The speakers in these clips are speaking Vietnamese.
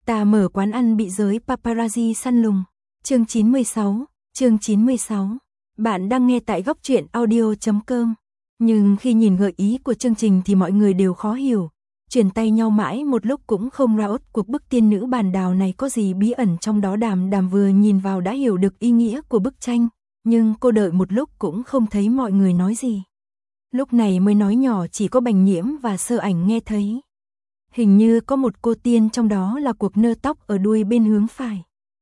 Ta mở quán ăn bị giới paparazzi săn lùng. Chương 96. Bạn đang nghe tại góc truyện audio.com. Nhưng khi nhìn gợi ý của chương trình thì mọi người đều khó hiểu. Chuyển tay nhau mãi một lúc cũng không ra cuộc bức tiên nữ bàn đào này có gì bí ẩn trong đó. Đàm vừa nhìn vào đã hiểu được ý nghĩa của bức tranh. Nhưng cô đợi một lúc cũng không thấy mọi người nói gì. Lúc này mới nói nhỏ, chỉ có Bành Nhiễm và Sơ Ảnh nghe thấy. Hình như có một cô tiên trong đó là cuộc nơ tóc ở đuôi bên hướng phải.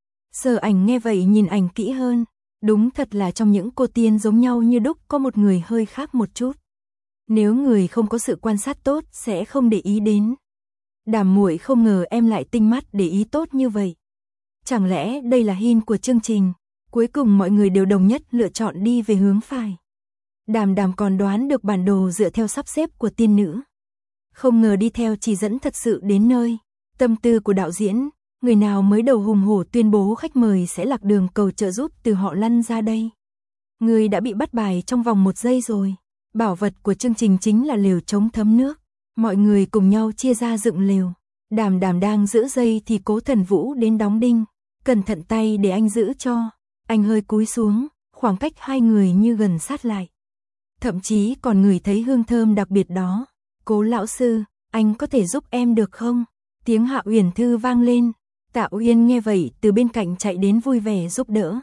Sơ Ảnh nghe vậy nhìn ảnh kỹ hơn. Đúng thật là trong những cô tiên giống nhau như đúc có một người hơi khác một chút. Nếu người không có sự quan sát tốt sẽ không để ý đến. Đàm muội không ngờ em lại tinh mắt để ý tốt như vậy. Chẳng lẽ đây là hint của chương trình? Cuối cùng mọi người đều đồng nhất lựa chọn đi về hướng phải. Đàm còn đoán được bản đồ dựa theo sắp xếp của tiên nữ. Không ngờ đi theo chỉ dẫn thật sự đến nơi. Tâm tư của đạo diễn, người nào mới đầu hùng hổ tuyên bố khách mời sẽ lạc đường cầu trợ giúp từ họ lăn ra đây. Người đã bị bắt bài trong vòng 1 giây rồi. Bảo vật của chương trình chính là lều chống thấm nước. Mọi người cùng nhau chia ra dựng lều. Đàm đang giữ dây thì Cố Thần Vũ đến đóng đinh. Cẩn thận tay để anh giữ cho. Anh hơi cúi xuống, khoảng cách hai người như gần sát lại. Thậm chí còn ngửi thấy hương thơm đặc biệt đó. Cố lão sư, anh có thể giúp em được không? Tiếng Hạ Uyển Thư vang lên. Tạ Uyên nghe vậy từ bên cạnh chạy đến vui vẻ giúp đỡ.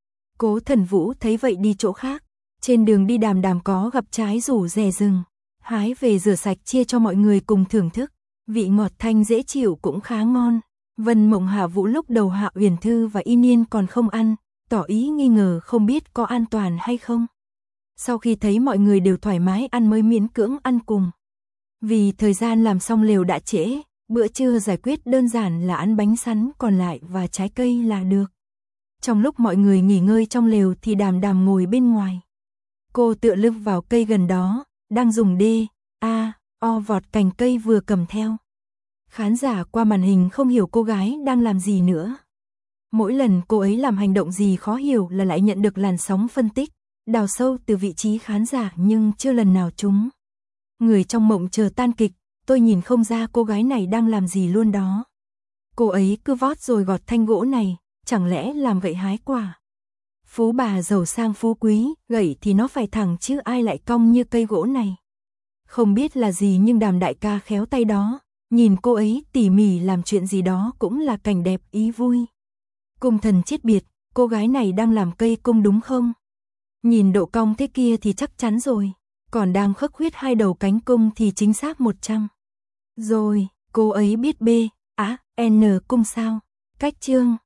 Cố Thần Vũ thấy vậy đi chỗ khác. Trên đường đi Đàm có gặp trái rủ rè rừng. Hái về rửa sạch chia cho mọi người cùng thưởng thức. Vị ngọt thanh dễ chịu cũng khá ngon. Vân Mộng Hạ Vũ lúc đầu Hạ Uyển Thư và Y Niên còn không ăn, tỏ ý nghi ngờ không biết có an toàn hay không. Sau khi thấy mọi người đều thoải mái ăn mới miễn cưỡng ăn cùng. Vì thời gian làm xong lều đã trễ, bữa trưa giải quyết đơn giản là ăn bánh sắn còn lại và trái cây là được. Trong lúc mọi người nghỉ ngơi trong lều thì Đàm ngồi bên ngoài. Cô tựa lưng vào cây gần đó, đang dùng o vọt cành cây vừa cầm theo. Khán giả qua màn hình không hiểu cô gái đang làm gì nữa. Mỗi lần cô ấy làm hành động gì khó hiểu là lại nhận được làn sóng phân tích, đào sâu từ vị trí khán giả nhưng chưa lần nào trúng. Người trong mộng chờ tan kịch, tôi nhìn không ra cô gái này đang làm gì luôn đó. Cô ấy cứ vót rồi gọt thanh gỗ này, chẳng lẽ làm gậy hái quả. Phú bà giàu sang phú quý, gậy thì nó phải thẳng chứ ai lại cong như cây gỗ này. Không biết là gì nhưng Đàm đại ca khéo tay đó, nhìn cô ấy tỉ mỉ làm chuyện gì đó cũng là cảnh đẹp ý vui. Cung thần chết biệt, cô gái này đang làm cây cung đúng không? Nhìn độ cong thế kia thì chắc chắn rồi, còn đang khắc khuyết hai đầu cánh cung thì chính xác 100. Rồi, cô ấy biết B, N cung sao? Cách chương